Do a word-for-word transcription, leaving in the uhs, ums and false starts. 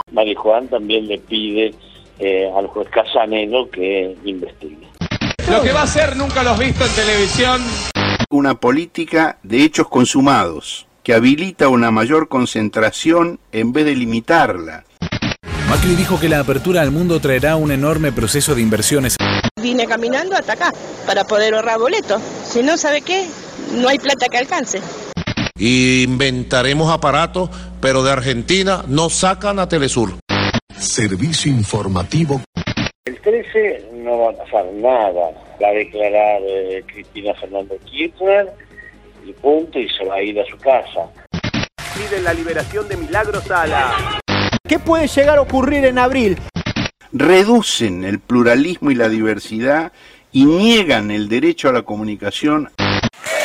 Marijuán también le pide eh, al juez Casanelo que investigue. Lo que va a hacer nunca lo has visto en televisión. Una política de hechos consumados, que habilita una mayor concentración en vez de limitarla. Macri dijo que la apertura al mundo traerá un enorme proceso de inversiones. Vine caminando hasta acá para poder ahorrar boletos. Si no, ¿sabe qué? No hay plata que alcance. Inventaremos aparatos, pero de Argentina no sacan a Telesur. Servicio informativo. El trece no va a pasar nada. Va a declarar eh, Cristina Fernández Kirchner y punto, y se va a ir a su casa. Piden la liberación de Milagro Sala. ¿Qué puede llegar a ocurrir en abril? Reducen el pluralismo y la diversidad y niegan el derecho a la comunicación.